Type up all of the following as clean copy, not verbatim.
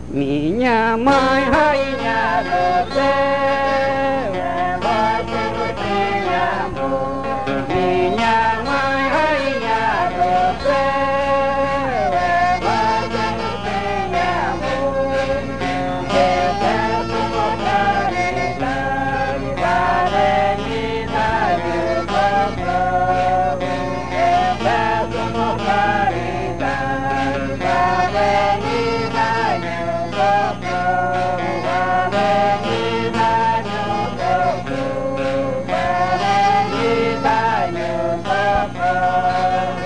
Minha mãe, rainha do céu, é voz que tem amor. Minha mãe, rainha do céu, é voz que tem amor. Eu peço por caridade, serenidade e socorro. Eu peço por caridade, serenidade e socorro. Serenidade e socorro. Serenidade e socorro.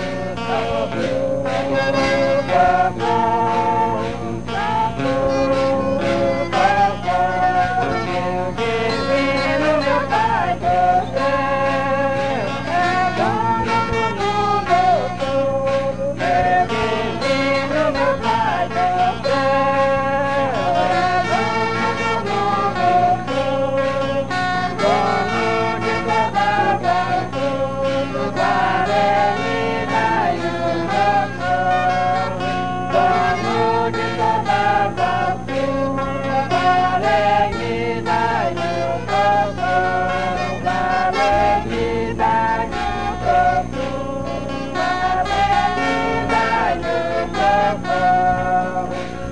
Meu divino, meu Pai do céu, é dono do mundo todo. Meu divino, meu Pai do céu, é dono do mundo todo. Dono de toda virtude, serenidade e socorro. Dono de toda virtude, serenidade e socorro. Serenidade e socorro. Serenidade e socorro.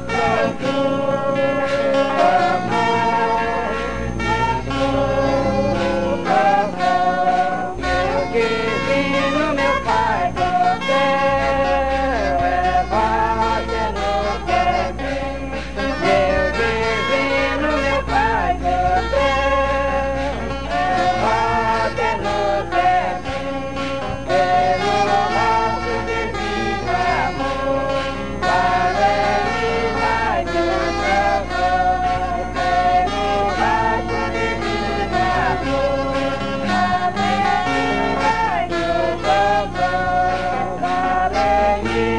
Meu divino, meu Pai do céu, é voz que nos quer ver. Meu divino, meu Pai do céu, é voz que nos quer ver. Pelo nosso divino amor, serenidade e socorro. Pelo nosso divino amor, serenidade e socorro. Serenidade